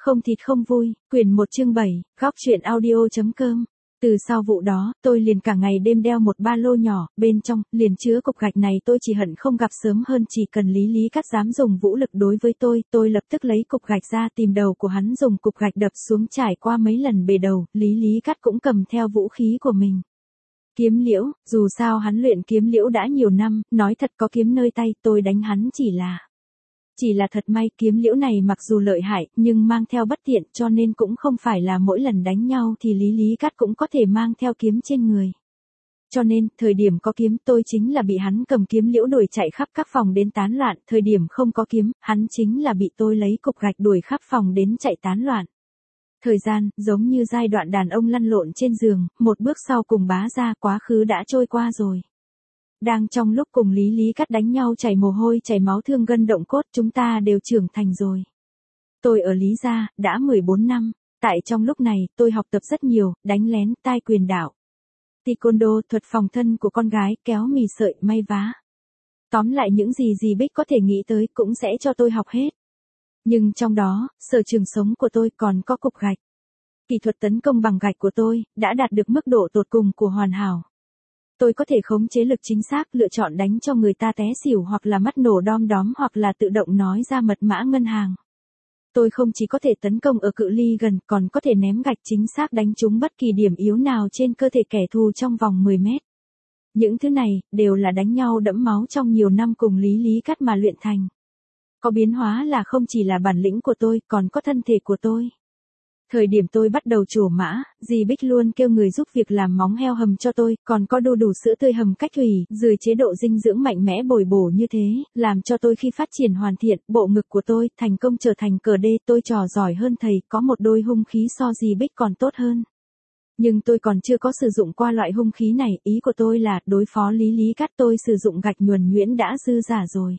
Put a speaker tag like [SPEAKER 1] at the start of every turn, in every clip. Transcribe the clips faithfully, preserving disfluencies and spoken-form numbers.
[SPEAKER 1] Không thịt không vui, quyển một chương bảy, góc truyện audio.com. Từ sau vụ đó, tôi liền cả ngày đêm đeo một ba lô nhỏ, bên trong, liền chứa cục gạch này tôi chỉ hận không gặp sớm hơn chỉ cần Lý Lý Cát dám dùng vũ lực đối với tôi, tôi lập tức lấy cục gạch ra tìm đầu của hắn dùng cục gạch đập xuống trải qua mấy lần bể đầu, Lý Lý Cát cũng cầm theo vũ khí của mình. Kiếm liễu, dù sao hắn luyện kiếm liễu đã nhiều năm, nói thật có kiếm nơi tay tôi đánh hắn chỉ là... Chỉ là thật may kiếm liễu này mặc dù lợi hại nhưng mang theo bất tiện cho nên cũng không phải là mỗi lần đánh nhau thì Lý Lý Cát cũng có thể mang theo kiếm trên người. Cho nên, thời điểm có kiếm tôi chính là bị hắn cầm kiếm liễu đuổi chạy khắp các phòng đến tán loạn, thời điểm không có kiếm, hắn chính là bị tôi lấy cục gạch đuổi khắp phòng đến chạy tán loạn. Thời gian, giống như giai đoạn đàn ông lăn lộn trên giường, một bước sau cùng bá ra quá khứ đã trôi qua rồi. Đang trong lúc cùng Lý Lý Cát đánh nhau chảy mồ hôi chảy máu thương gân động cốt chúng ta đều trưởng thành rồi. Tôi ở Lý gia, đã mười bốn năm, tại trong lúc này tôi học tập rất nhiều, đánh lén, tai quyền đạo. Taekwondo, thuật phòng thân của con gái, kéo mì sợi, may vá. Tóm lại những gì gì Bích có thể nghĩ tới cũng sẽ cho tôi học hết. Nhưng trong đó, sở trường sống của tôi còn có cục gạch. Kỹ thuật tấn công bằng gạch của tôi, đã đạt được mức độ tột cùng của hoàn hảo. Tôi có thể khống chế lực chính xác lựa chọn đánh cho người ta té xỉu hoặc là mắt nổ đom đóm hoặc là tự động nói ra mật mã ngân hàng. Tôi không chỉ có thể tấn công ở cự ly gần còn có thể ném gạch chính xác đánh trúng bất kỳ điểm yếu nào trên cơ thể kẻ thù trong vòng mười mét. Những thứ này đều là đánh nhau đẫm máu trong nhiều năm cùng Lý Lý Cát mà luyện thành. Có biến hóa là không chỉ là bản lĩnh của tôi còn có thân thể của tôi. Thời điểm tôi bắt đầu trổ mã, dì Bích luôn kêu người giúp việc làm móng heo hầm cho tôi, còn có đu đủ sữa tươi hầm cách thủy, dưới chế độ dinh dưỡng mạnh mẽ bồi bổ như thế, làm cho tôi khi phát triển hoàn thiện, bộ ngực của tôi, thành công trở thành cờ đê, tôi trò giỏi hơn thầy, có một đôi hung khí so dì Bích còn tốt hơn. Nhưng tôi còn chưa có sử dụng qua loại hung khí này, ý của tôi là, đối phó Lý Lý Cát tôi sử dụng gạch nhuần nhuyễn đã dư giả rồi.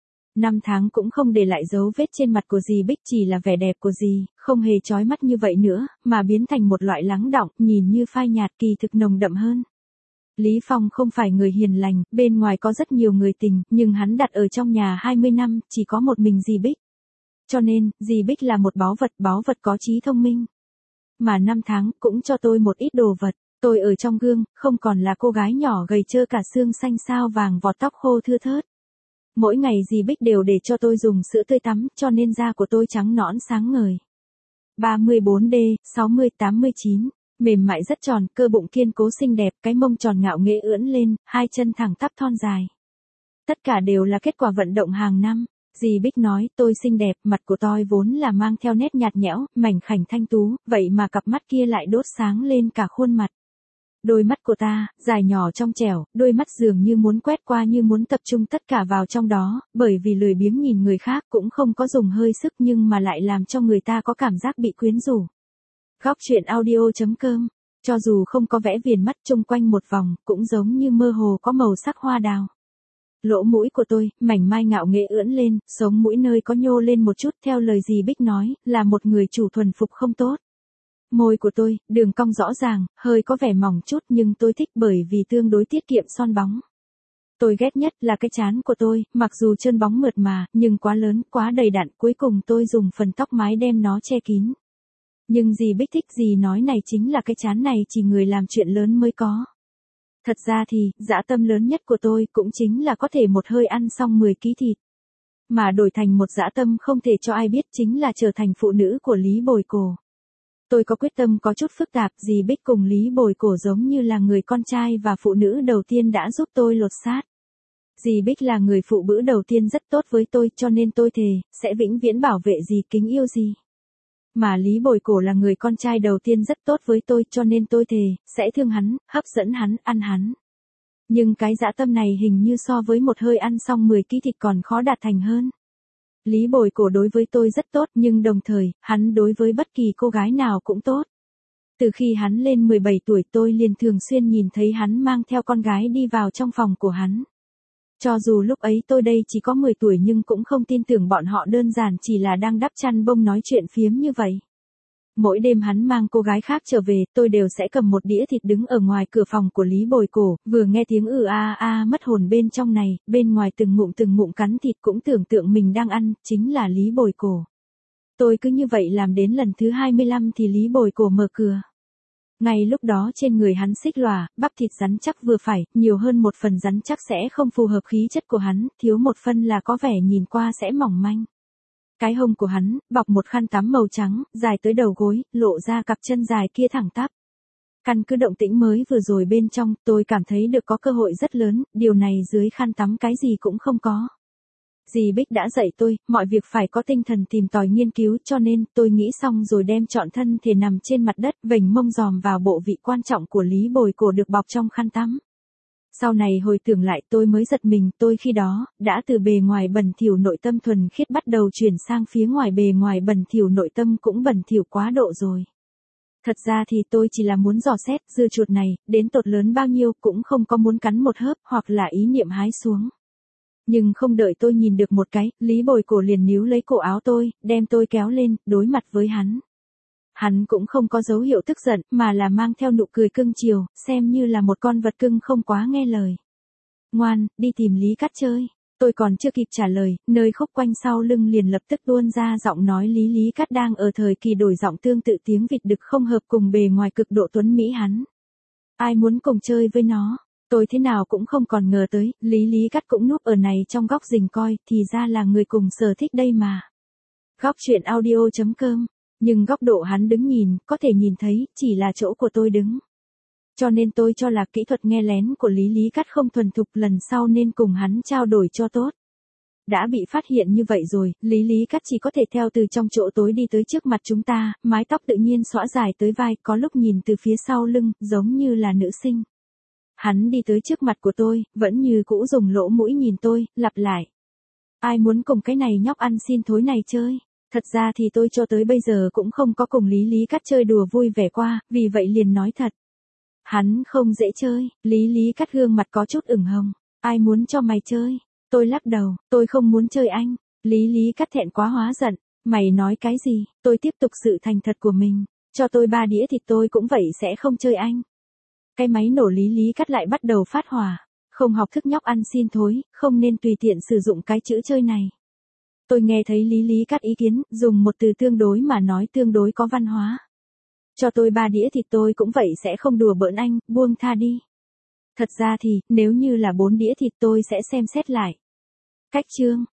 [SPEAKER 1] Năm tháng cũng không để lại dấu vết trên mặt của dì Bích chỉ là vẻ đẹp của dì, không hề chói mắt như vậy nữa, mà biến thành một loại lắng đọng, nhìn như phai nhạt kỳ thực nồng đậm hơn. Lý Phong không phải người hiền lành, bên ngoài có rất nhiều người tình, nhưng hắn đặt ở trong nhà hai mươi năm, chỉ có một mình dì Bích. Cho nên, dì Bích là một báu vật, báu vật có trí thông minh. Mà năm tháng cũng cho tôi một ít đồ vật, tôi ở trong gương, không còn là cô gái nhỏ gầy trơ cả xương xanh sao vàng vọt tóc khô thưa thớt. Mỗi ngày dì Bích đều để cho tôi dùng sữa tươi tắm, cho nên da của tôi trắng nõn sáng ngời. ba mươi bốn D, sáu mươi tám mươi chín, mềm mại rất tròn, cơ bụng kiên cố xinh đẹp, cái mông tròn ngạo nghễ ưỡn lên, hai chân thẳng tắp thon dài. Tất cả đều là kết quả vận động hàng năm. Dì Bích nói, tôi xinh đẹp, mặt của tôi vốn là mang theo nét nhạt nhẽo, mảnh khảnh thanh tú, vậy mà cặp mắt kia lại đốt sáng lên cả khuôn mặt. Đôi mắt của ta, dài nhỏ trong trẻo, đôi mắt dường như muốn quét qua như muốn tập trung tất cả vào trong đó, bởi vì lười biếng nhìn người khác cũng không có dùng hơi sức nhưng mà lại làm cho người ta có cảm giác bị quyến rũ. Góc truyện audio.com, cho dù không có vẽ viền mắt chung quanh một vòng, cũng giống như mơ hồ có màu sắc hoa đào. Lỗ mũi của tôi, mảnh mai ngạo nghễ ưỡn lên, sống mũi nơi có nhô lên một chút theo lời dì Bích nói, là một người chủ thuần phục không tốt. Môi của tôi, đường cong rõ ràng, hơi có vẻ mỏng chút nhưng tôi thích bởi vì tương đối tiết kiệm son bóng. Tôi ghét nhất là cái trán của tôi, mặc dù trơn bóng mượt mà, nhưng quá lớn, quá đầy đặn, cuối cùng tôi dùng phần tóc mái đem nó che kín. Nhưng dì Bích thích dì nói này chính là cái trán này chỉ người làm chuyện lớn mới có. Thật ra thì, dã tâm lớn nhất của tôi cũng chính là có thể một hơi ăn xong mười ký thịt. Mà đổi thành một dã tâm không thể cho ai biết chính là trở thành phụ nữ của Lý Bồi Cổ. Tôi có quyết tâm có chút phức tạp, dì Bích cùng Lý Bồi Cổ giống như là người con trai và phụ nữ đầu tiên đã giúp tôi lột xác. Dì Bích là người phụ nữ đầu tiên rất tốt với tôi cho nên tôi thề, sẽ vĩnh viễn bảo vệ dì kính yêu dì. Mà Lý Bồi Cổ là người con trai đầu tiên rất tốt với tôi cho nên tôi thề, sẽ thương hắn, hấp dẫn hắn, ăn hắn. Nhưng cái dã tâm này hình như so với một hơi ăn xong mười ký thịt còn khó đạt thành hơn. Lý Bồi Cổ đối với tôi rất tốt nhưng đồng thời, hắn đối với bất kỳ cô gái nào cũng tốt. Từ khi hắn lên mười bảy tuổi tôi liền thường xuyên nhìn thấy hắn mang theo con gái đi vào trong phòng của hắn. Cho dù lúc ấy tôi đây chỉ có mười tuổi nhưng cũng không tin tưởng bọn họ đơn giản chỉ là đang đắp chăn bông nói chuyện phiếm như vậy. Mỗi đêm hắn mang cô gái khác trở về, tôi đều sẽ cầm một đĩa thịt đứng ở ngoài cửa phòng của Lý Bồi Cổ, vừa nghe tiếng ừ a a mất hồn bên trong này, bên ngoài từng ngụm từng ngụm cắn thịt cũng tưởng tượng mình đang ăn, chính là Lý Bồi Cổ. Tôi cứ như vậy làm đến lần thứ hai mươi lăm thì Lý Bồi Cổ mở cửa. Ngay lúc đó trên người hắn xích lòa, bắp thịt rắn chắc vừa phải, nhiều hơn một phần rắn chắc sẽ không phù hợp khí chất của hắn, thiếu một phân là có vẻ nhìn qua sẽ mỏng manh. Cái hông của hắn, bọc một khăn tắm màu trắng, dài tới đầu gối, lộ ra cặp chân dài kia thẳng tắp. Căn cứ động tĩnh mới vừa rồi bên trong, tôi cảm thấy được có cơ hội rất lớn, điều này dưới khăn tắm cái gì cũng không có. Dì Bích đã dạy tôi, mọi việc phải có tinh thần tìm tòi nghiên cứu, cho nên tôi nghĩ xong rồi đem trọn thân thể nằm trên mặt đất, vểnh mông dòm vào bộ vị quan trọng của Lý Bồi Cổ được bọc trong khăn tắm. Sau này hồi tưởng lại tôi mới giật mình, tôi khi đó, đã từ bề ngoài bẩn thỉu nội tâm thuần khiết bắt đầu chuyển sang phía ngoài bề ngoài bẩn thỉu nội tâm cũng bẩn thỉu quá độ rồi. Thật ra thì tôi chỉ là muốn dò xét, dưa chuột này, đến tột lớn bao nhiêu cũng không có muốn cắn một hớp, hoặc là ý niệm hái xuống. Nhưng không đợi tôi nhìn được một cái, Lý Bồi Cổ liền níu lấy cổ áo tôi, đem tôi kéo lên, đối mặt với hắn. Hắn cũng không có dấu hiệu tức giận, mà là mang theo nụ cười cưng chiều, xem như là một con vật cưng không quá nghe lời. Ngoan, đi tìm Lý Cát chơi. Tôi còn chưa kịp trả lời, nơi khúc quanh sau lưng liền lập tức tuôn ra giọng nói Lý Lý Cát đang ở thời kỳ đổi giọng tương tự tiếng vịt đực không hợp cùng bề ngoài cực độ tuấn mỹ hắn. Ai muốn cùng chơi với nó? Tôi thế nào cũng không còn ngờ tới, Lý Lý Cát cũng núp ở này trong góc rình coi, thì ra là người cùng sở thích đây mà. Góc truyện audio chấm com. Nhưng góc độ hắn đứng nhìn, có thể nhìn thấy, chỉ là chỗ của tôi đứng. Cho nên tôi cho là kỹ thuật nghe lén của Lý Lý Cát không thuần thục, lần sau nên cùng hắn trao đổi cho tốt. Đã bị phát hiện như vậy rồi, Lý Lý Cát chỉ có thể theo từ trong chỗ tối đi tới trước mặt chúng ta, mái tóc tự nhiên xõa dài tới vai, có lúc nhìn từ phía sau lưng, giống như là nữ sinh. Hắn đi tới trước mặt của tôi, vẫn như cũ dùng lỗ mũi nhìn tôi, lặp lại. Ai muốn cùng cái này nhóc ăn xin thối này chơi? Thật ra thì tôi cho tới bây giờ cũng không có cùng Lý Lý Cát chơi đùa vui vẻ qua, vì vậy liền nói thật. Hắn không dễ chơi, Lý Lý Cát gương mặt có chút ửng hồng. Ai muốn cho mày chơi? Tôi lắc đầu, tôi không muốn chơi anh. Lý Lý Cát thẹn quá hóa giận. Mày nói cái gì? Tôi tiếp tục sự thành thật của mình. Cho tôi ba đĩa thịt tôi cũng vậy sẽ không chơi anh. Cái máy nổ Lý Lý Cát lại bắt đầu phát hỏa. Không học thức nhóc ăn xin thối, không nên tùy tiện sử dụng cái chữ chơi này. Tôi nghe thấy Lý Lý Cát ý kiến, dùng một từ tương đối mà nói tương đối có văn hóa. Cho tôi ba đĩa thịt tôi cũng vậy sẽ không đùa bỡn anh, buông tha đi. Thật ra thì, nếu như là bốn đĩa thịt tôi sẽ xem xét lại. Cách chương.